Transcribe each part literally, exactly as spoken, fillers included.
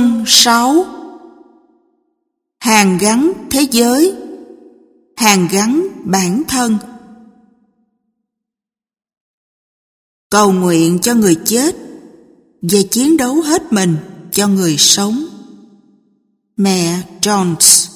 Chương sáu. Hàn gắn thế giới, hàn gắn bản thân. Cầu nguyện cho người chết và chiến đấu hết mình cho người sống. Mẹ Jones.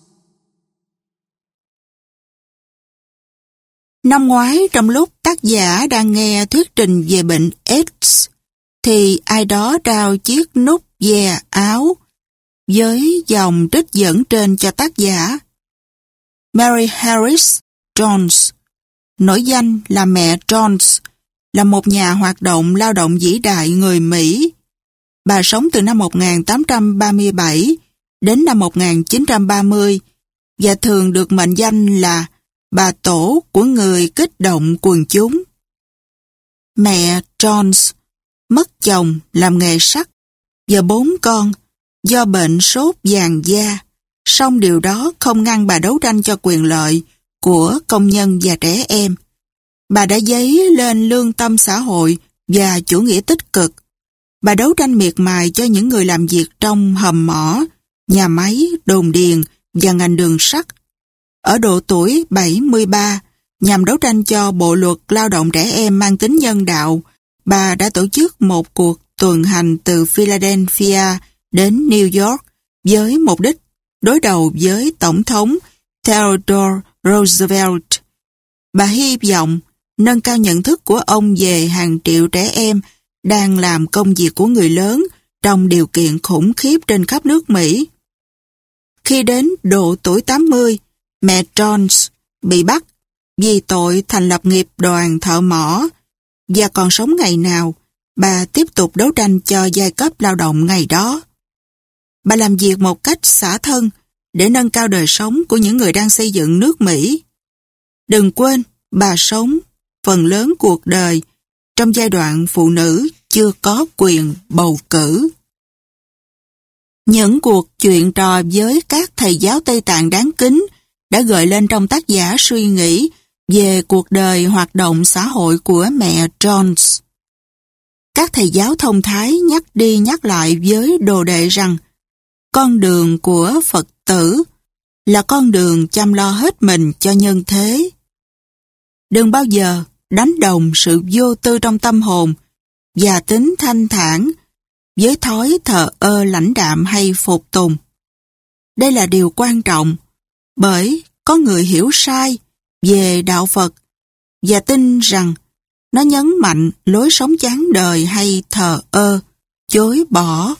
Năm ngoái, trong lúc tác giả đang nghe thuyết trình về bệnh AIDS, thì ai đó trao chiếc nút dè áo với dòng trích dẫn trên cho tác giả. Mary Harris Jones, nổi danh là mẹ Jones, là một nhà hoạt động lao động vĩ đại người Mỹ. Bà sống từ năm một nghìn tám trăm ba mươi bảy đến năm một nghìn chín trăm ba mươi và thường được mệnh danh là bà tổ của người kích động quần chúng. Mẹ Jones mất chồng làm nghề sắt và bốn con do bệnh sốt vàng da, song điều đó không ngăn bà đấu tranh cho quyền lợi của công nhân và trẻ em. Bà đã dấy lên lương tâm xã hội và chủ nghĩa tích cực. Bà đấu tranh miệt mài cho những người làm việc trong hầm mỏ, nhà máy, đồn điền và ngành đường sắt. Ở độ tuổi bảy mươi ba, nhằm đấu tranh cho bộ luật lao động trẻ em mang tính nhân đạo, bà đã tổ chức một cuộc tuần hành từ Philadelphia đến New York với mục đích đối đầu với Tổng thống Theodore Roosevelt. Bà hy vọng nâng cao nhận thức của ông về hàng triệu trẻ em đang làm công việc của người lớn trong điều kiện khủng khiếp trên khắp nước Mỹ. Khi đến độ tuổi tám mươi, mẹ Jones bị bắt vì tội thành lập nghiệp đoàn thợ mỏ, và còn sống ngày nào, bà tiếp tục đấu tranh cho giai cấp lao động ngày đó. Bà làm việc một cách xả thân để nâng cao đời sống của những người đang xây dựng nước Mỹ. Đừng quên, bà sống phần lớn cuộc đời trong giai đoạn phụ nữ chưa có quyền bầu cử. Những cuộc chuyện trò với các thầy giáo Tây Tạng đáng kính đã gợi lên trong tác giả suy nghĩ về cuộc đời hoạt động xã hội của mẹ Jones. Các thầy giáo thông thái nhắc đi nhắc lại với đồ đệ rằng con đường của Phật tử là con đường chăm lo hết mình cho nhân thế. Đừng bao giờ đánh đồng sự vô tư trong tâm hồn và tính thanh thản với thói thờ ơ lãnh đạm hay phục tùng. Đây là điều quan trọng, bởi có người hiểu sai về đạo Phật và tin rằng nó nhấn mạnh lối sống chán đời hay thờ ơ, chối bỏ.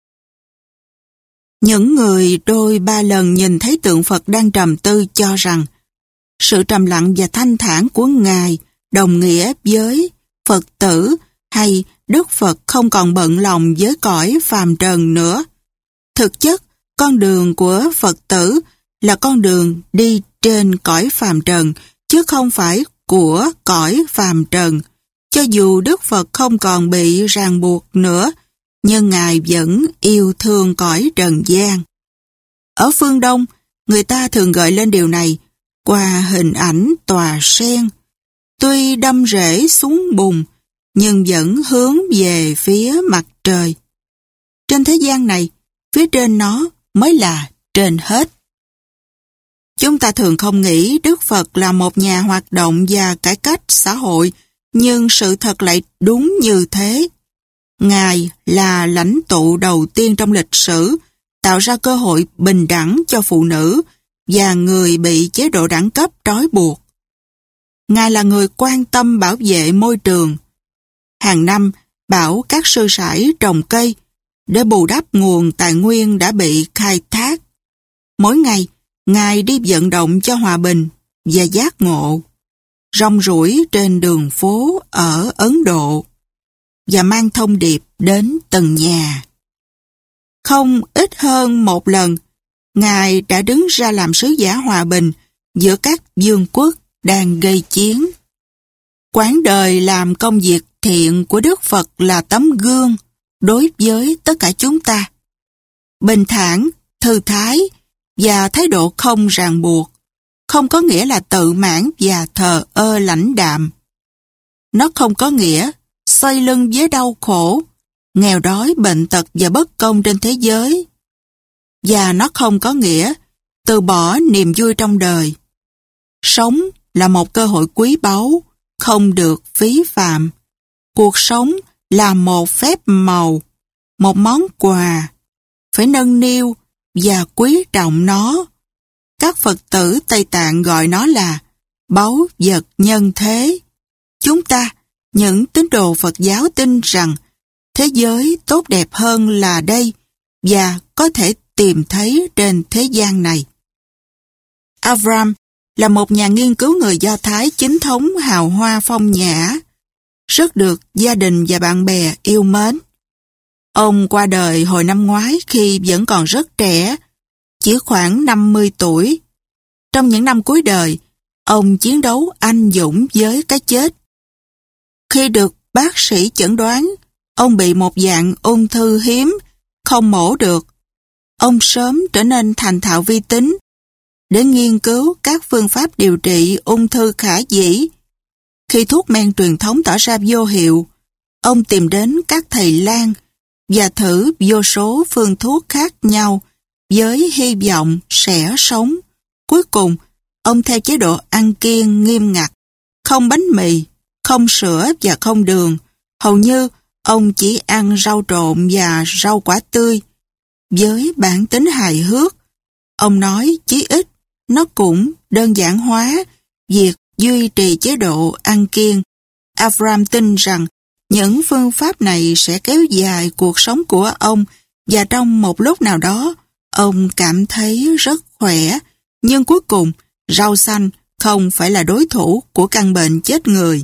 Những người đôi ba lần nhìn thấy tượng Phật đang trầm tư cho rằng sự trầm lặng và thanh thản của Ngài đồng nghĩa với Phật tử hay Đức Phật không còn bận lòng với cõi phàm trần nữa. Thực chất, con đường của Phật tử là con đường đi trên cõi phàm trần, chứ không phải của cõi phàm trần. Cho dù Đức Phật không còn bị ràng buộc nữa, nhưng Ngài vẫn yêu thương cõi trần gian. Ở phương Đông, người ta thường gợi lên điều này qua hình ảnh tòa sen. Tuy đâm rễ xuống bùn, nhưng vẫn hướng về phía mặt trời. Trên thế gian này, phía trên nó mới là trên hết. Chúng ta thường không nghĩ Đức Phật là một nhà hoạt động và cải cách xã hội, nhưng sự thật lại đúng như thế. Ngài là lãnh tụ đầu tiên trong lịch sử tạo ra cơ hội bình đẳng cho phụ nữ và người bị chế độ đẳng cấp trói buộc. Ngài là người quan tâm bảo vệ môi trường. Hàng năm, bảo các sư sãi trồng cây để bù đắp nguồn tài nguyên đã bị khai thác. Mỗi ngày, Ngài đi vận động cho hòa bình và giác ngộ, rong ruổi trên đường phố ở Ấn Độ và mang thông điệp đến từng nhà. Không ít hơn một lần, Ngài đã đứng ra làm sứ giả hòa bình giữa các vương quốc đang gây chiến. Quãng đời làm công việc thiện của Đức Phật là tấm gương đối với tất cả chúng ta. Bình thản, thư thái và thái độ không ràng buộc không có nghĩa là tự mãn và thờ ơ lãnh đạm. Nó không có nghĩa xoay lưng với đau khổ nghèo đói, bệnh tật và bất công trên thế giới. Và nó không có nghĩa từ bỏ niềm vui trong đời. Sống là một cơ hội quý báu, không được phí phạm. Cuộc sống là một phép màu, một món quà, phải nâng niu và quý trọng nó. Các Phật tử Tây Tạng gọi nó là báu vật nhân thế. Chúng ta, những tín đồ Phật giáo tin rằng thế giới tốt đẹp hơn là đây và có thể tìm thấy trên thế gian này. Avram là một nhà nghiên cứu người Do Thái chính thống hào hoa phong nhã, rất được gia đình và bạn bè yêu mến. Ông qua đời hồi năm ngoái khi vẫn còn rất trẻ, chỉ khoảng năm mươi tuổi. Trong những năm cuối đời, ông chiến đấu anh dũng với cái chết. Khi được bác sĩ chẩn đoán, ông bị một dạng ung thư hiếm, không mổ được. Ông sớm trở nên thành thạo vi tính để nghiên cứu các phương pháp điều trị ung thư khả dĩ. Khi thuốc men truyền thống tỏ ra vô hiệu, ông tìm đến các thầy lang và thử vô số phương thuốc khác nhau với hy vọng sẽ sống. Cuối cùng, ông theo chế độ ăn kiêng nghiêm ngặt, không bánh mì, không sữa và không đường. Hầu như ông chỉ ăn rau trộn và rau quả tươi. Với bản tính hài hước, ông nói chí ít nó cũng đơn giản hóa việc duy trì chế độ ăn kiêng. Avram tin rằng những phương pháp này sẽ kéo dài cuộc sống của ông và trong một lúc nào đó, ông cảm thấy rất khỏe. Nhưng cuối cùng, rau xanh không phải là đối thủ của căn bệnh chết người.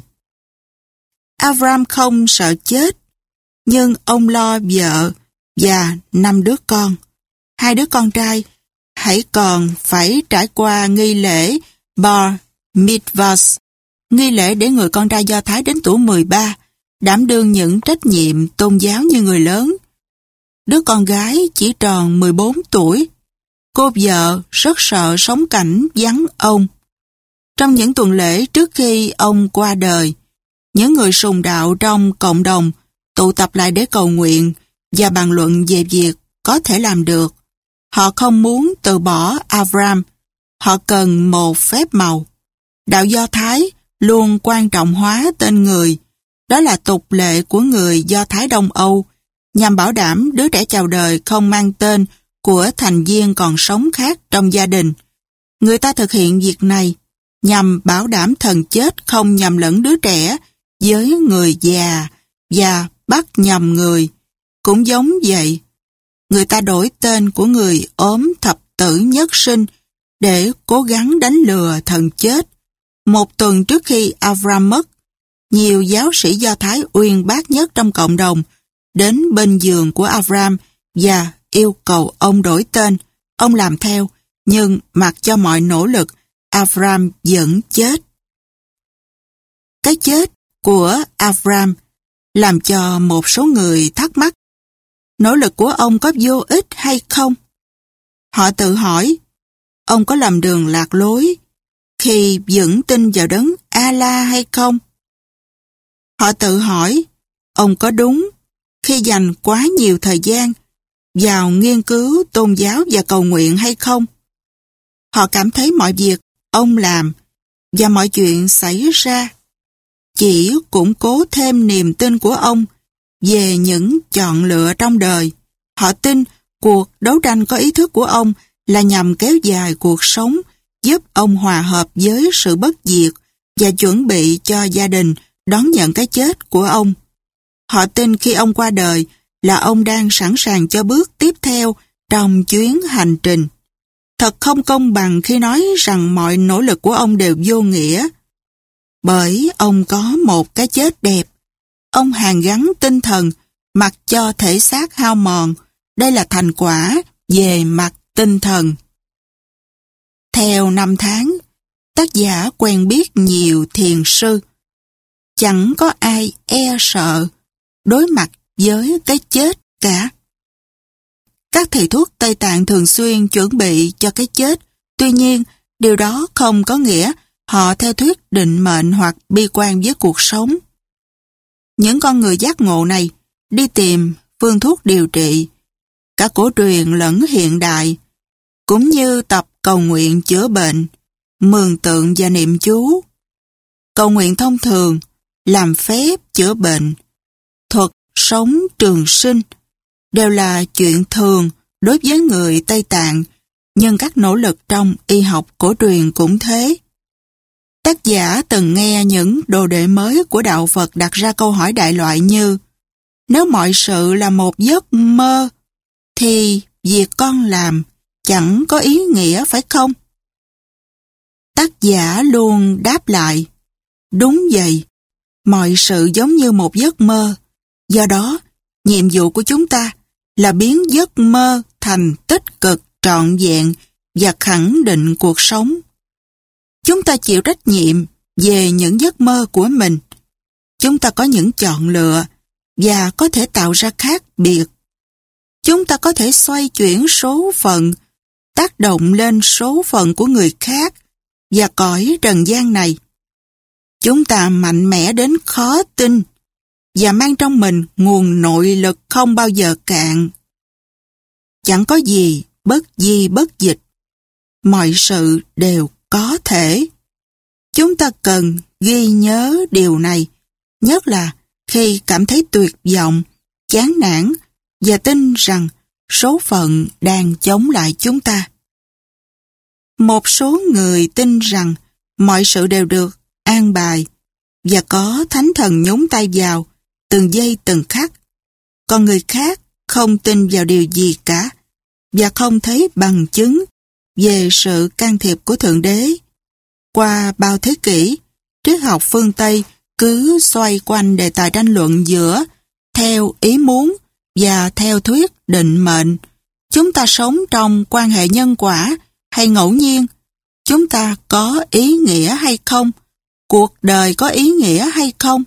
Avram không sợ chết, nhưng ông lo vợ và năm đứa con. Hai đứa con trai hãy còn phải trải qua nghi lễ Bar Mitzvah, nghi lễ để người con trai Do Thái đến tuổi mười ba, đảm đương những trách nhiệm tôn giáo như người lớn. Đứa con gái chỉ tròn mười bốn tuổi. Cô vợ rất sợ sống cảnh vắng ông. Trong những tuần lễ trước khi ông qua đời, những người sùng đạo trong cộng đồng tụ tập lại để cầu nguyện và bàn luận về việc có thể làm được. Họ không muốn từ bỏ Avram. Họ cần một phép màu. Đạo Do Thái luôn quan trọng hóa tên người. Đó là tục lệ của người Do Thái Đông Âu, nhằm bảo đảm đứa trẻ chào đời không mang tên của thành viên còn sống khác trong gia đình. Người ta thực hiện việc này nhằm bảo đảm thần chết không nhầm lẫn đứa trẻ với người già và bắt nhầm người. Cũng giống vậy, người ta đổi tên của người ốm thập tử nhất sinh để cố gắng đánh lừa thần chết. Một tuần trước khi Avram mất, nhiều giáo sĩ Do Thái uyên bác nhất trong cộng đồng đến bên giường của Avram và yêu cầu ông đổi tên. Ông làm theo, nhưng mặc cho mọi nỗ lực, Avram vẫn chết. Cái chết của Avram làm cho một số người thắc mắc, nỗ lực của ông có vô ích hay không? Họ tự hỏi, ông có lầm đường lạc lối khi vững tin vào đấng A-la hay không? Họ tự hỏi, ông có đúng khi dành quá nhiều thời gian vào nghiên cứu tôn giáo và cầu nguyện hay không? Họ cảm thấy mọi việc ông làm và mọi chuyện xảy ra chỉ củng cố thêm niềm tin của ông về những chọn lựa trong đời. Họ tin cuộc đấu tranh có ý thức của ông là nhằm kéo dài cuộc sống, giúp ông hòa hợp với sự bất diệt và chuẩn bị cho gia đình đón nhận cái chết của ông. Họ tin khi ông qua đời là ông đang sẵn sàng cho bước tiếp theo trong chuyến hành trình. Thật không công bằng khi nói rằng mọi nỗ lực của ông đều vô nghĩa. Bởi ông có một cái chết đẹp. Ông hàn gắn tinh thần, mặc cho thể xác hao mòn. Đây là thành quả về mặt tinh thần. Theo năm tháng, tác giả quen biết nhiều thiền sư. Chẳng có ai e sợ đối mặt với cái chết cả. Các thầy thuốc Tây Tạng thường xuyên chuẩn bị cho cái chết. Tuy nhiên, điều đó không có nghĩa họ theo thuyết định mệnh hoặc bi quan với cuộc sống. Những con người giác ngộ này đi tìm phương thuốc điều trị, cả cổ truyền lẫn hiện đại, cũng như tập cầu nguyện chữa bệnh, mường tượng và niệm chú. Cầu nguyện thông thường, làm phép chữa bệnh, thuật sống trường sinh đều là chuyện thường đối với người Tây Tạng, nhưng các nỗ lực trong y học cổ truyền cũng thế. Tác giả từng nghe những đồ đệ mới của đạo Phật đặt ra câu hỏi đại loại như: nếu mọi sự là một giấc mơ, thì việc con làm chẳng có ý nghĩa phải không? Tác giả luôn đáp lại: đúng vậy, mọi sự giống như một giấc mơ. Do đó, nhiệm vụ của chúng ta là biến giấc mơ thành tích cực, trọn vẹn và khẳng định cuộc sống. Chúng ta chịu trách nhiệm về những giấc mơ của mình. Chúng ta có những chọn lựa và có thể tạo ra khác biệt. Chúng ta có thể xoay chuyển số phận, tác động lên số phận của người khác và cõi trần gian này. Chúng ta mạnh mẽ đến khó tin và mang trong mình nguồn nội lực không bao giờ cạn. Chẳng có gì bất di bất dịch. Mọi sự đều có thể. Chúng ta cần ghi nhớ điều này, nhất là khi cảm thấy tuyệt vọng, chán nản và tin rằng số phận đang chống lại chúng ta. Một số người tin rằng mọi sự đều được an bài và có thánh thần nhúng tay vào từng giây từng khắc. Còn người khác không tin vào điều gì cả và không thấy bằng chứng về sự can thiệp của Thượng Đế. Qua bao thế kỷ, triết học phương Tây cứ xoay quanh đề tài tranh luận giữa theo ý muốn và theo thuyết định mệnh. Chúng ta sống trong quan hệ nhân quả hay ngẫu nhiên? Chúng ta có ý nghĩa hay không? Cuộc đời có ý nghĩa hay không?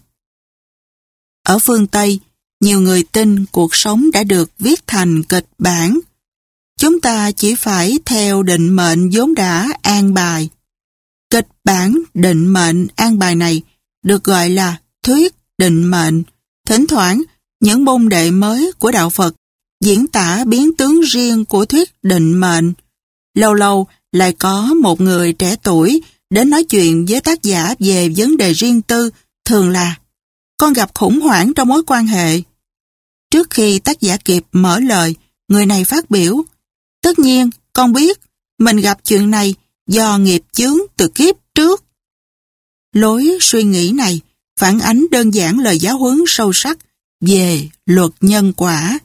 Ở phương Tây, nhiều người tin cuộc sống đã được viết thành kịch bản. Chúng ta chỉ phải theo định mệnh vốn đã an bài. Kịch bản định mệnh an bài này được gọi là thuyết định mệnh. Thỉnh thoảng, những môn đệ mới của đạo Phật diễn tả biến tướng riêng của thuyết định mệnh. Lâu lâu lại có một người trẻ tuổi đến nói chuyện với tác giả về vấn đề riêng tư, thường là: con gặp khủng hoảng trong mối quan hệ. Trước khi tác giả kịp mở lời, người này phát biểu: tất nhiên, con biết, mình gặp chuyện này do nghiệp chướng từ kiếp trước. Lối suy nghĩ này phản ánh đơn giản lời giáo huấn sâu sắc về luật nhân quả.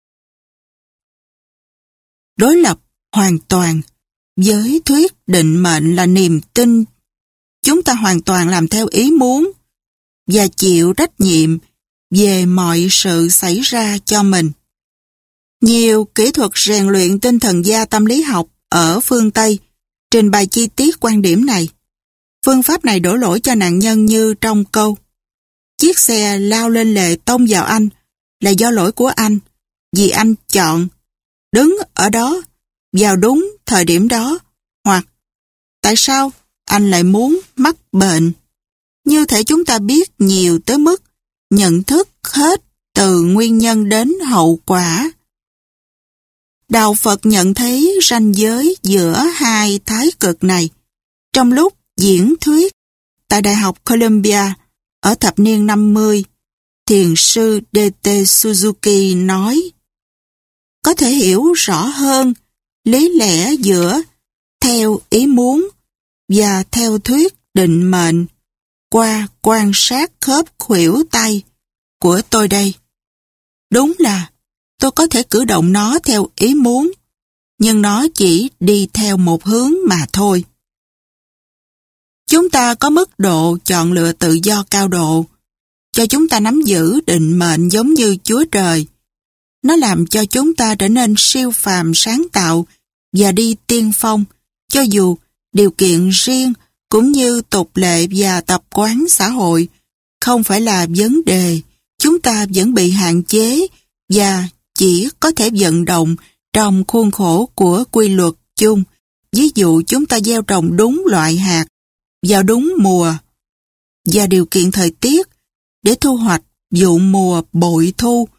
Đối lập hoàn toàn với thuyết định mệnh là niềm tin. Chúng ta hoàn toàn làm theo ý muốn và chịu trách nhiệm về mọi sự xảy ra cho mình. Nhiều kỹ thuật rèn luyện tinh thần gia tâm lý học ở phương Tây trình bày chi tiết quan điểm này. Phương pháp này đổ lỗi cho nạn nhân như trong câu: chiếc xe lao lên lề tông vào anh là do lỗi của anh, vì anh chọn đứng ở đó vào đúng thời điểm đó, hoặc tại sao anh lại muốn mắc bệnh. Như thể chúng ta biết nhiều tới mức nhận thức hết từ nguyên nhân đến hậu quả. Đạo Phật nhận thấy ranh giới giữa hai thái cực này trong lúc diễn thuyết tại Đại học Columbia ở thập niên năm mươi. Thiền sư đê tê Suzuki nói: có thể hiểu rõ hơn lý lẽ giữa theo ý muốn và theo thuyết định mệnh qua quan sát khớp khuỷu tay của tôi đây. Đúng là tôi có thể cử động nó theo ý muốn, nhưng nó chỉ đi theo một hướng mà thôi. Chúng ta có mức độ chọn lựa tự do cao độ, cho chúng ta nắm giữ định mệnh giống như Chúa Trời. Nó làm cho chúng ta trở nên siêu phàm sáng tạo và đi tiên phong, cho dù điều kiện riêng cũng như tục lệ và tập quán xã hội không phải là vấn đề. Chúng ta vẫn bị hạn chế và chỉ có thể vận động trong khuôn khổ của quy luật chung. Ví dụ chúng ta gieo trồng đúng loại hạt vào đúng mùa và điều kiện thời tiết để thu hoạch vụ mùa bội thu,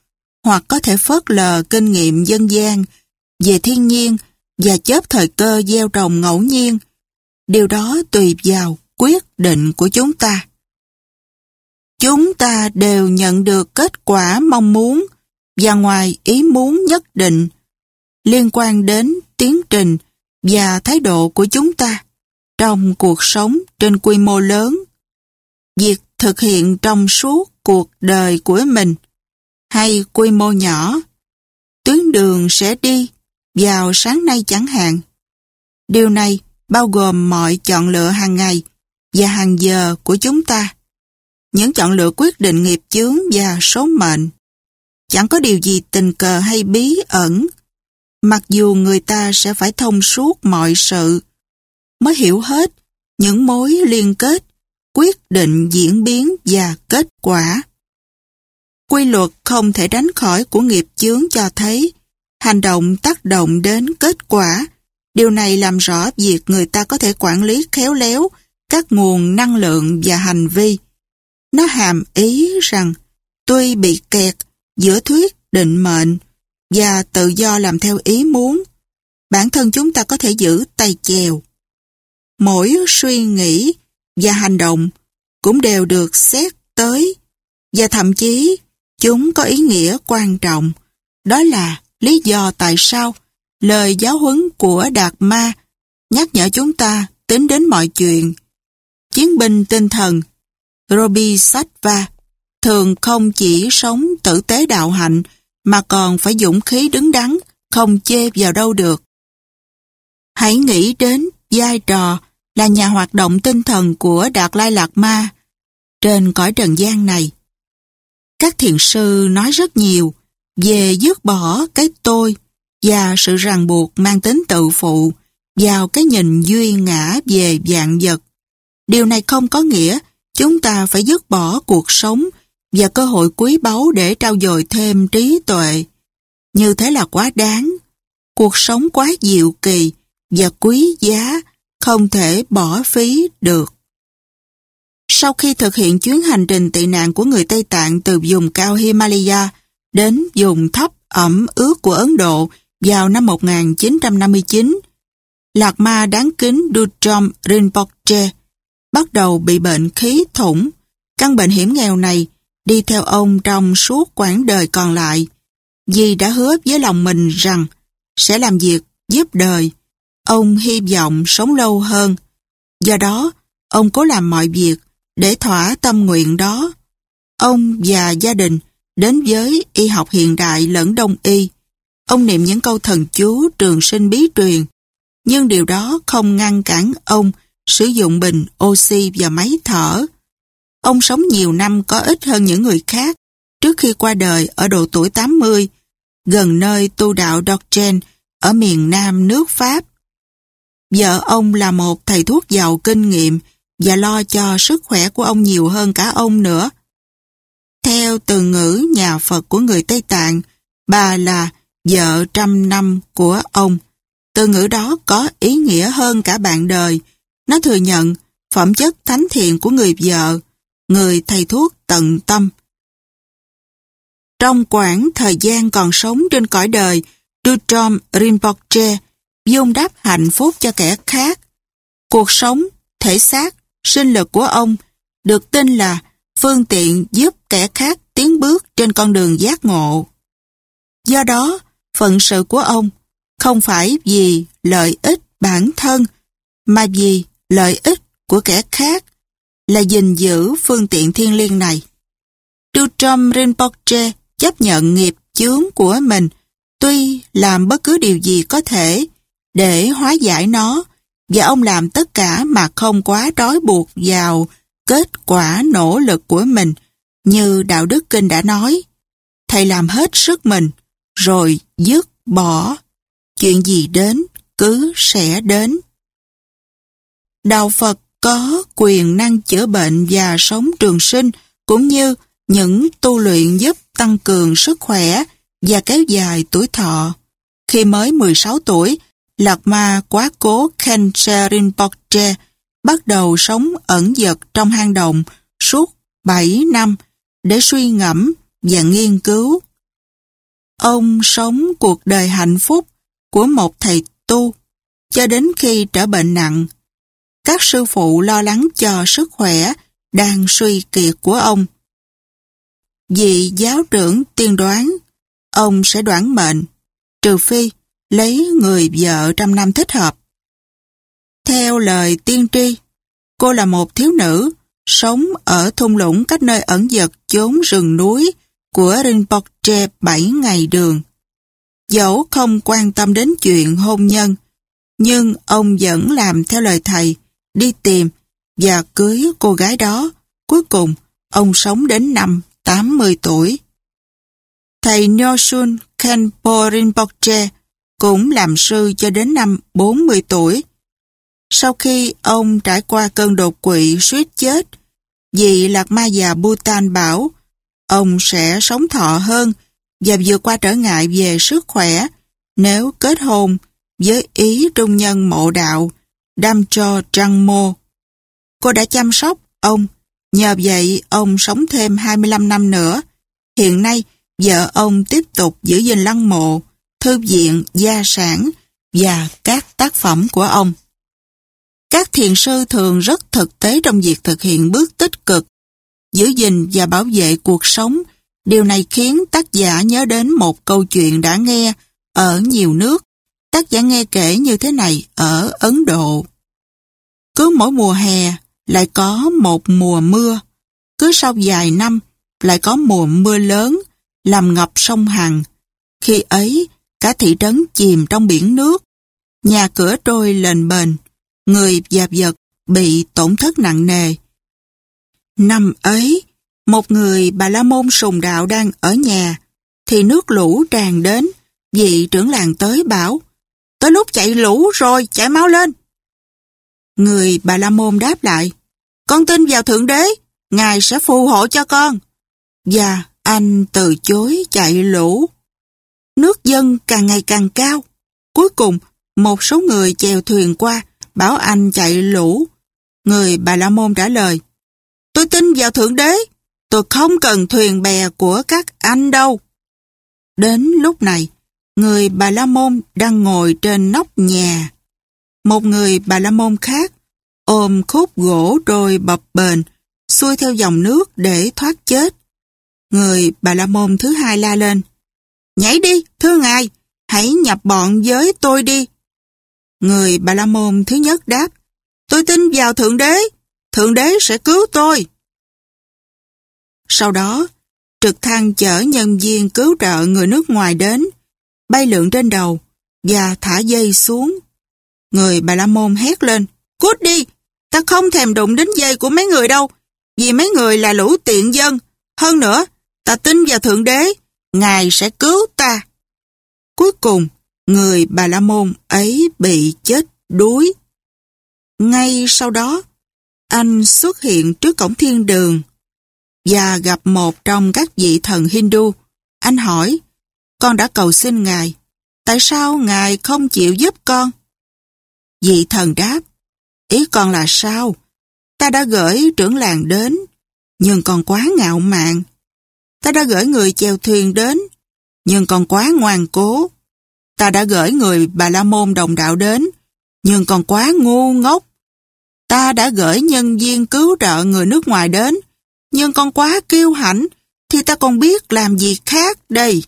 hoặc có thể phớt lờ kinh nghiệm dân gian về thiên nhiên và chớp thời cơ gieo trồng ngẫu nhiên. Điều đó tùy vào quyết định của chúng ta. Chúng ta đều nhận được kết quả mong muốn và ngoài ý muốn nhất định liên quan đến tiến trình và thái độ của chúng ta trong cuộc sống trên quy mô lớn. Việc thực hiện trong suốt cuộc đời của mình hay quy mô nhỏ, tuyến đường sẽ đi vào sáng nay chẳng hạn. Điều này bao gồm mọi chọn lựa hàng ngày và hàng giờ của chúng ta. Những chọn lựa quyết định nghiệp chướng và số mệnh. Chẳng có điều gì tình cờ hay bí ẩn, mặc dù người ta sẽ phải thông suốt mọi sự, mới hiểu hết những mối liên kết, quyết định diễn biến và kết quả. Quy luật không thể tránh khỏi của nghiệp chướng cho thấy hành động tác động đến kết quả. Điều này làm rõ việc người ta có thể quản lý khéo léo các nguồn năng lượng và hành vi. Nó hàm ý rằng tuy bị kẹt giữa thuyết định mệnh và tự do làm theo ý muốn, bản thân chúng ta có thể giữ tay chèo. Mỗi suy nghĩ và hành động cũng đều được xét tới, và thậm chí chúng có ý nghĩa quan trọng. Đó là lý do tại sao lời giáo huấn của Đạt Ma nhắc nhở chúng ta tính đến mọi chuyện. Chiến binh tinh thần Bodhisattva thường không chỉ sống tử tế đạo hạnh mà còn phải dũng khí đứng đắn, không chê vào đâu được. Hãy nghĩ đến vai trò là nhà hoạt động tinh thần của Đạt Lai Lạt Ma trên cõi trần gian này. Các thiền sư nói rất nhiều về dứt bỏ cái tôi và sự ràng buộc mang tính tự phụ vào cái nhìn duy ngã về vạn vật. Điều này không có nghĩa chúng ta phải dứt bỏ cuộc sống và cơ hội quý báu để trau dồi thêm trí tuệ. Như thế là quá đáng. Cuộc sống quá diệu kỳ và quý giá, không thể bỏ phí được. Sau khi thực hiện chuyến hành trình tị nạn của người Tây Tạng từ vùng cao Himalaya đến vùng thấp ẩm ướt của Ấn Độ vào năm một nghìn chín trăm năm mươi chín, Lạt Ma đáng kính Dudjom Rinpoche bắt đầu bị bệnh khí thủng. Căn bệnh hiểm nghèo này đi theo ông trong suốt quãng đời còn lại, vì đã hứa với lòng mình rằng sẽ làm việc giúp đời. Ông hy vọng sống lâu hơn. Do đó, ông cố làm mọi việc để thỏa tâm nguyện đó. Ông và gia đình đến với y học hiện đại lẫn đông y. Ông niệm những câu thần chú trường sinh bí truyền, nhưng điều đó không ngăn cản ông sử dụng bình oxy và máy thở. Ông sống nhiều năm có ích hơn những người khác trước khi qua đời ở độ tuổi tám mươi, gần nơi tu đạo Dorchen ở miền nam nước Pháp. Vợ ông là một thầy thuốc giàu kinh nghiệm và lo cho sức khỏe của ông nhiều hơn cả ông nữa. Theo từ ngữ nhà Phật của người Tây Tạng, bà là vợ trăm năm của ông. Từ ngữ đó có ý nghĩa hơn cả bạn đời. Nó thừa nhận phẩm chất thánh thiện của người vợ, người thầy thuốc tận tâm. Trong quãng thời gian còn sống trên cõi đời, Dudjom Rinpoche vun đắp hạnh phúc cho kẻ khác. Cuộc sống, thể xác, sinh lực của ông được tin là phương tiện giúp kẻ khác tiến bước trên con đường giác ngộ. Do đó, phận sự của ông không phải vì lợi ích bản thân, mà vì lợi ích của kẻ khác, là gìn giữ phương tiện thiêng liêng này. Dudjom Rinpoche chấp nhận nghiệp chướng của mình, tuy làm bất cứ điều gì có thể để hóa giải nó, và ông làm tất cả mà không quá trói buộc vào kết quả nỗ lực của mình. Như Đạo Đức Kinh đã nói, thầy làm hết sức mình, rồi dứt bỏ. Chuyện gì đến, cứ sẽ đến. Đạo Phật có quyền năng chữa bệnh và sống trường sinh, cũng như những tu luyện giúp tăng cường sức khỏe và kéo dài tuổi thọ. Khi mới mười sáu tuổi, Lạt Ma quá cố Khenche Rinpoche bắt đầu sống ẩn dật trong hang động suốt bảy năm để suy ngẫm và nghiên cứu. Ông sống cuộc đời hạnh phúc của một thầy tu cho đến khi trở bệnh nặng. Các sư phụ lo lắng cho sức khỏe đang suy kiệt của ông. Vị giáo trưởng tiên đoán ông sẽ đoản mệnh, trừ phi lấy người vợ trăm năm thích hợp. Theo lời tiên tri, cô là một thiếu nữ sống ở thung lũng cách nơi ẩn dật chốn rừng núi của Rinpoche bảy ngày đường. Dẫu không quan tâm đến chuyện hôn nhân, nhưng ông vẫn làm theo lời thầy, đi tìm và cưới cô gái đó. Cuối cùng, ông sống đến năm tám mươi tuổi. Thầy Nyosun Khenpo Rinpoche cũng làm sư cho đến năm bốn mươi tuổi. Sau khi ông trải qua cơn đột quỵ suýt chết, vị Lạc Ma già Bhutan bảo ông sẽ sống thọ hơn và vượt qua trở ngại về sức khỏe nếu kết hôn với ý trung nhân mộ đạo Damcho Trangmo. Cô đã chăm sóc ông, nhờ vậy ông sống thêm hai mươi lăm năm nữa. Hiện nay, vợ ông tiếp tục giữ gìn lăng mộ, thư viện, gia sản và các tác phẩm của ông. Các thiền sư thường rất thực tế trong việc thực hiện bước tích cực, giữ gìn và bảo vệ cuộc sống. Điều này khiến tác giả nhớ đến một câu chuyện đã nghe ở nhiều nước. Tác giả nghe kể như thế này ở Ấn Độ. Cứ mỗi mùa hè lại có một mùa mưa. Cứ sau vài năm lại có mùa mưa lớn làm ngập sông Hằng. Khi ấy, cả thị trấn chìm trong biển nước. Nhà cửa trôi lềnh bềnh, người và vật bị tổn thất nặng nề. Năm ấy, một người Bà La Môn sùng đạo đang ở nhà, thì nước lũ tràn đến. Vị trưởng làng tới bảo, tới lúc chạy lũ rồi, chạy mau lên. Người Bà La Môn đáp lại, con tin vào Thượng Đế, Ngài sẽ phù hộ cho con. Và anh từ chối chạy lũ. Nước dâng càng ngày càng cao. Cuối cùng, một số người chèo thuyền qua, bảo anh chạy lũ. Người Bà La Môn trả lời, tôi tin vào Thượng Đế, tôi không cần thuyền bè của các anh đâu. Đến lúc này, người Bà La Môn đang ngồi trên nóc nhà. Một người Bà La Môn khác ôm khúc gỗ trôi bập bềnh, xuôi theo dòng nước để thoát chết. Người Bà La Môn thứ hai la lên, nhảy đi, thưa ngài, hãy nhập bọn với tôi đi. Người Bà La Môn thứ nhất đáp, tôi tin vào Thượng Đế, Thượng Đế sẽ cứu tôi. Sau đó, trực thăng chở nhân viên cứu trợ người nước ngoài đến, bay lượn trên đầu và thả dây xuống. Người Bà La Môn hét lên, cút đi, ta không thèm đụng đến dây của mấy người đâu, vì mấy người là lũ tiện dân. Hơn nữa, ta tin vào Thượng Đế, Ngài sẽ cứu ta. Cuối cùng, người Bà La Môn ấy bị chết đuối. Ngay sau đó, anh xuất hiện trước cổng thiên đường và gặp một trong các vị thần Hindu. Anh hỏi, con đã cầu xin Ngài, tại sao Ngài không chịu giúp con? Vị thần đáp, ý con là sao? Ta đã gửi trưởng làng đến, nhưng còn quá ngạo mạn. Ta đã gửi người chèo thuyền đến, nhưng còn quá ngoan cố. Ta đã gửi người Bà La Môn đồng đạo đến, nhưng còn quá ngu ngốc. Ta đã gửi nhân viên cứu trợ người nước ngoài đến, nhưng con quá kiêu hãnh, thì ta còn biết làm gì khác đây.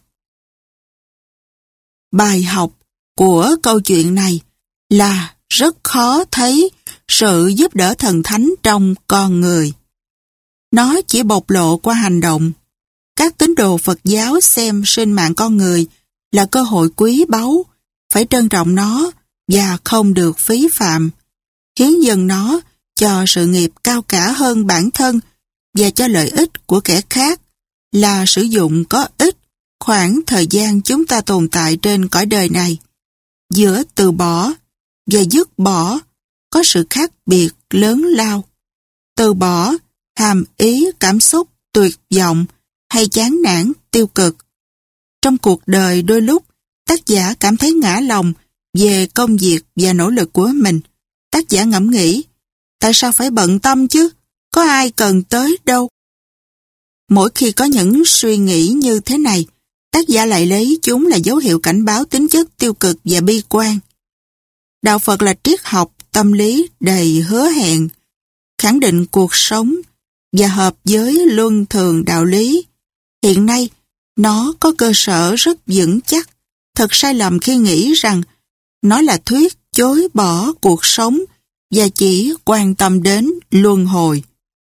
Bài học của câu chuyện này là rất khó thấy sự giúp đỡ thần thánh trong con người. Nó chỉ bộc lộ qua hành động. Các tín đồ Phật giáo xem sinh mạng con người là cơ hội quý báu, phải trân trọng nó và không được phí phạm. Hiến dâng nó cho sự nghiệp cao cả hơn bản thân và cho lợi ích của kẻ khác là sử dụng có ích khoảng thời gian chúng ta tồn tại trên cõi đời này. Giữa từ bỏ và dứt bỏ có sự khác biệt lớn lao. Từ bỏ hàm ý cảm xúc tuyệt vọng hay chán nản tiêu cực. Trong cuộc đời đôi lúc tác giả cảm thấy ngã lòng về công việc và nỗ lực của mình. Tác giả ngẫm nghĩ, tại sao phải bận tâm chứ? Có ai cần tới đâu. Mỗi khi có những suy nghĩ như thế này, tác giả lại lấy chúng là dấu hiệu cảnh báo tính chất tiêu cực và bi quan. Đạo Phật là triết học tâm lý đầy hứa hẹn, khẳng định cuộc sống và hợp với luân thường đạo lý. Hiện nay, nó có cơ sở rất vững chắc, thật sai lầm khi nghĩ rằng nó là thuyết chối bỏ cuộc sống và chỉ quan tâm đến luân hồi.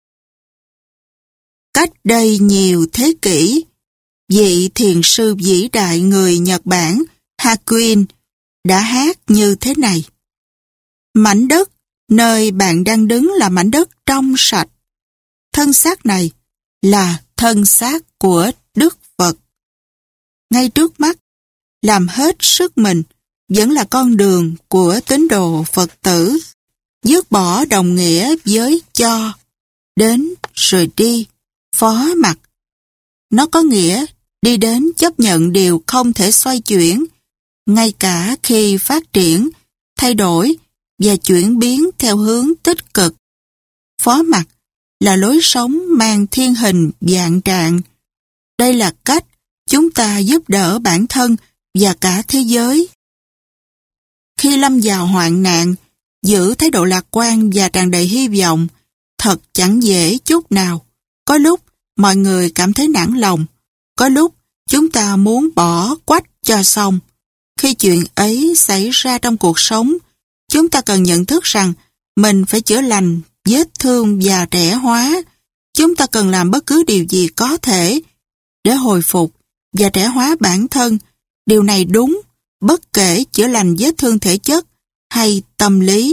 Cách đây nhiều thế kỷ, vị thiền sư vĩ đại người Nhật Bản Hakuin đã hát như thế này: mảnh đất nơi bạn đang đứng là mảnh đất trong sạch. Thân xác này là thân xác của Đức Phật. Ngay trước mắt, làm hết sức mình vẫn là con đường của tín đồ Phật tử, dứt bỏ đồng nghĩa với cho, đến rồi đi, phó mặc. Nó có nghĩa đi đến chấp nhận điều không thể xoay chuyển, ngay cả khi phát triển, thay đổi và chuyển biến theo hướng tích cực. Phó mặc là lối sống mang thiên hình vạn trạng. Đây là cách chúng ta giúp đỡ bản thân và cả thế giới. Khi lâm vào hoạn nạn, giữ thái độ lạc quan và tràn đầy hy vọng thật chẳng dễ chút nào. Có lúc mọi người cảm thấy nản lòng, có lúc chúng ta muốn bỏ quách cho xong. Khi chuyện ấy xảy ra trong cuộc sống, chúng ta cần nhận thức rằng mình phải chữa lành vết thương và trẻ hóa. Chúng ta cần làm bất cứ điều gì có thể để hồi phục và trẻ hóa bản thân. Điều này đúng bất kể chữa lành vết thương thể chất hay tâm lý.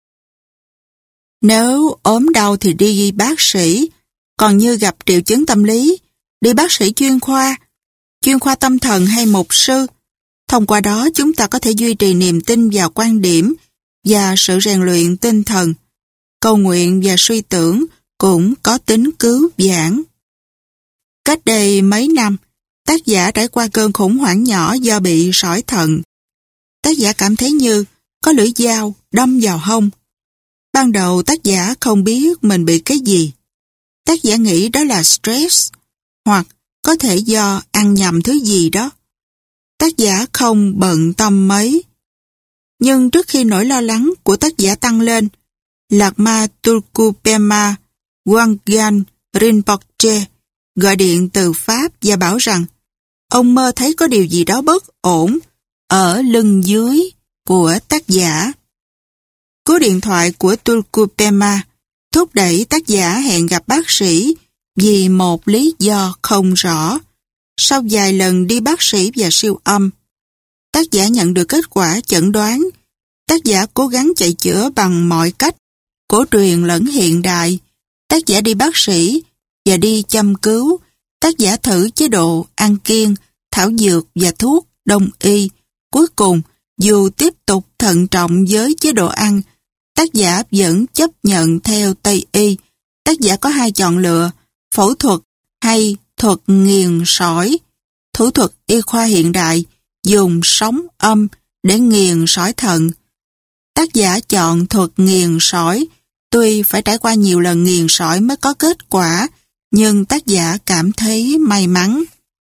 Nếu ốm đau thì đi bác sĩ, còn như gặp triệu chứng tâm lý, đi bác sĩ chuyên khoa, chuyên khoa tâm thần hay mục sư. Thông qua đó chúng ta có thể duy trì niềm tin vào quan điểm và sự rèn luyện tinh thần. Cầu nguyện và suy tưởng cũng có tính cứu vãn. Cách đây mấy năm, tác giả trải qua cơn khủng hoảng nhỏ do bị sỏi thận. Tác giả cảm thấy như có lưỡi dao đâm vào hông. Ban đầu tác giả không biết mình bị cái gì. Tác giả nghĩ đó là stress, hoặc có thể do ăn nhầm thứ gì đó. Tác giả không bận tâm mấy. Nhưng trước khi nỗi lo lắng của tác giả tăng lên, Lạc Ma Tulku-Pema Wangyan Rinpoche gọi điện từ Pháp và bảo rằng ông mơ thấy có điều gì đó bất ổn ở lưng dưới của tác giả. Cú điện thoại của Tulku-Pema thúc đẩy tác giả hẹn gặp bác sĩ vì một lý do không rõ. Sau vài lần đi bác sĩ và siêu âm, tác giả nhận được kết quả chẩn đoán. Tác giả cố gắng chạy chữa bằng mọi cách, cổ truyền lẫn hiện đại. Tác giả đi bác sĩ và đi châm cứu. Tác giả thử chế độ ăn kiêng, thảo dược và thuốc đông y. Cuối cùng, dù tiếp tục thận trọng với chế độ ăn, tác giả vẫn chấp nhận theo Tây y. Tác giả có hai chọn lựa: phẫu thuật hay thuật nghiền sỏi. Thủ thuật y khoa hiện đại dùng sóng âm để nghiền sỏi thận. Tác giả chọn thuật nghiền sỏi. Tuy phải trải qua nhiều lần nghiền sỏi mới có kết quả, nhưng tác giả cảm thấy may mắn.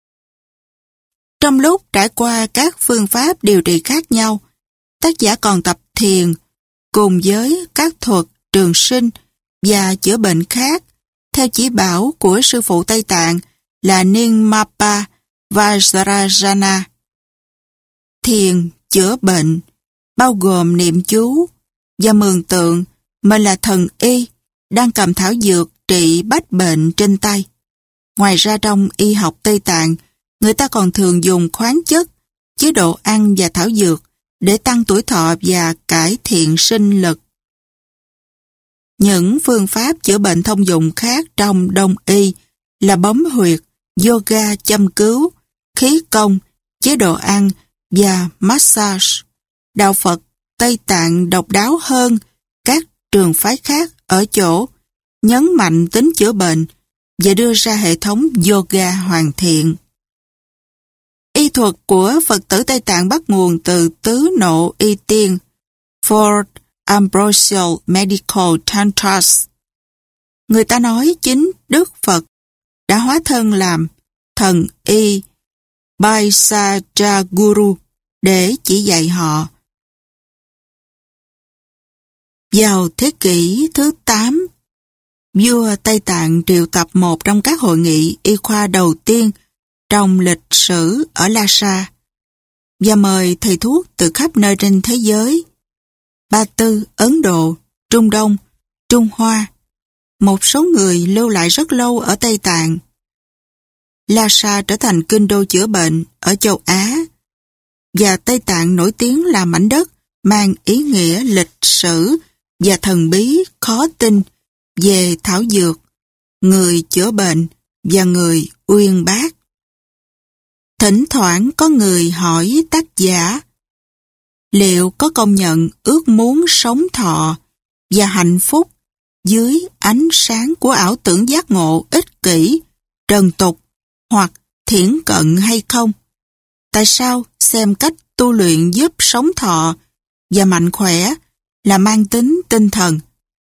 Trong lúc trải qua các phương pháp điều trị khác nhau, tác giả còn tập thiền cùng với các thuật trường sinh và chữa bệnh khác theo chỉ bảo của sư phụ Tây Tạng là Nyingmapa Vajrayana. Thiền chữa bệnh bao gồm niệm chú và mường tượng mình là thần y đang cầm thảo dược trị bách bệnh trên tay. Ngoài ra trong y học Tây Tạng, người ta còn thường dùng khoáng chất, chế độ ăn và thảo dược để tăng tuổi thọ và cải thiện sinh lực. Những phương pháp chữa bệnh thông dụng khác trong Đông y là bấm huyệt, yoga châm cứu, khí công, chế độ ăn và massage. Đạo Phật Tây Tạng độc đáo hơn các trường phái khác ở chỗ nhấn mạnh tính chữa bệnh và đưa ra hệ thống yoga hoàn thiện. Y thuật của Phật tử Tây Tạng bắt nguồn từ tứ nộ y tiên, Four Ambrosial Medical Tantras. Người ta nói chính Đức Phật đã hóa thân làm thần y Baisajaguru để chỉ dạy họ. Vào thế kỷ thứ tám, vua Tây Tạng triệu tập một trong các hội nghị y khoa đầu tiên trong lịch sử ở Lhasa và mời thầy thuốc từ khắp nơi trên thế giới, Ba Tư, Ấn Độ, Trung Đông, Trung Hoa. Một số người lưu lại rất lâu ở Tây Tạng. Lhasa trở thành kinh đô chữa bệnh ở châu Á, và Tây Tạng nổi tiếng là mảnh đất mang ý nghĩa lịch sử và thần bí khó tin về thảo dược, người chữa bệnh và người uyên bác. Thỉnh thoảng có người hỏi tác giả liệu có công nhận ước muốn sống thọ và hạnh phúc dưới ánh sáng của ảo tưởng giác ngộ ích kỷ, trần tục hoặc thiển cận hay không? Tại sao xem cách tu luyện giúp sống thọ và mạnh khỏe là mang tính tinh thần?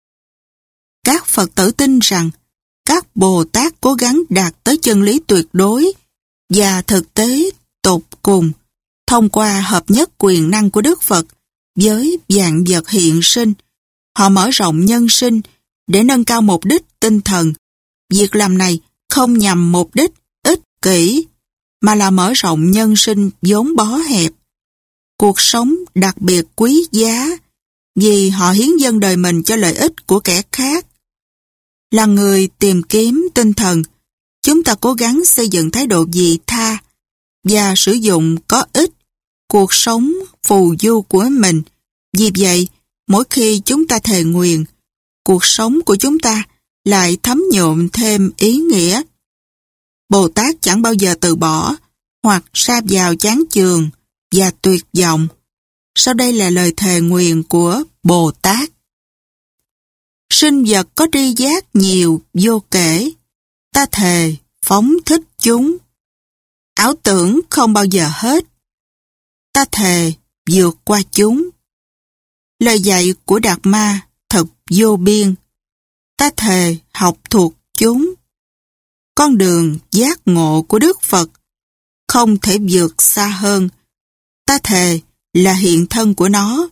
Các Phật tử tin rằng các Bồ Tát cố gắng đạt tới chân lý tuyệt đối và thực tế tột cùng thông qua hợp nhất quyền năng của Đức Phật với vạn vật hiện sinh. Họ mở rộng nhân sinh để nâng cao mục đích tinh thần. Việc làm này không nhằm mục đích ích kỷ, mà là mở rộng nhân sinh vốn bó hẹp. Cuộc sống đặc biệt quý giá vì họ hiến dâng đời mình cho lợi ích của kẻ khác. Là người tìm kiếm tinh thần, chúng ta cố gắng xây dựng thái độ vị tha và sử dụng có ích cuộc sống phù du của mình. Vì vậy, mỗi khi chúng ta thề nguyền, cuộc sống của chúng ta lại thấm nhuộm thêm ý nghĩa. Bồ Tát chẳng bao giờ từ bỏ hoặc sa vào chán chường và tuyệt vọng. Sau đây là lời thề nguyền của Bồ Tát. Sinh vật có tri giác nhiều vô kể, ta thề phóng thích chúng. Ảo tưởng không bao giờ hết, ta thề vượt qua chúng. Lời dạy của Đạt Ma thật vô biên, ta thề học thuộc chúng. Con đường giác ngộ của Đức Phật không thể vượt xa hơn, ta thề là hiện thân của nó.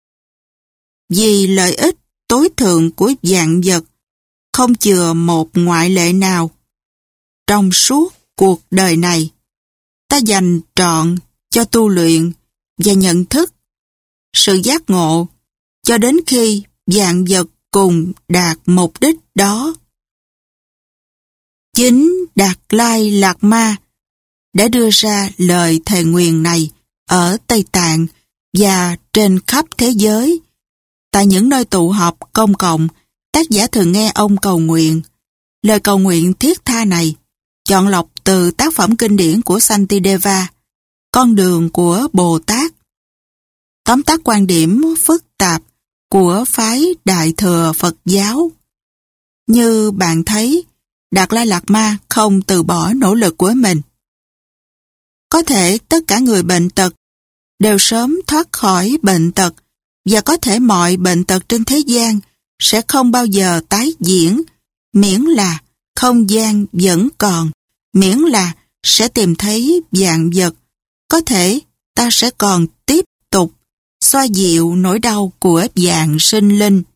Vì lợi ích tối thượng của vạn vật, không chừa một ngoại lệ nào. Trong suốt cuộc đời này, ta dành trọn cho tu luyện và nhận thức sự giác ngộ cho đến khi vạn vật cùng đạt mục đích đó. Chính Đạt Lai Lạt Ma đã đưa ra lời thề nguyền này ở Tây Tạng và trên khắp thế giới. Tại những nơi tụ họp công cộng, tác giả thường nghe ông cầu nguyện. Lời cầu nguyện thiết tha này chọn lọc từ tác phẩm kinh điển của Santideva, Con đường của Bồ Tát. Tóm tắt quan điểm phức tạp của phái Đại thừa Phật giáo. Như bạn thấy, Đạt Lai Lạt Ma không từ bỏ nỗ lực của mình. Có thể tất cả người bệnh tật đều sớm thoát khỏi bệnh tật, và có thể mọi bệnh tật trên thế gian sẽ không bao giờ tái diễn, miễn là không gian vẫn còn, miễn là sẽ tìm thấy vạn vật. Có thể ta sẽ còn tiếp tục xoa dịu nỗi đau của vạn sinh linh.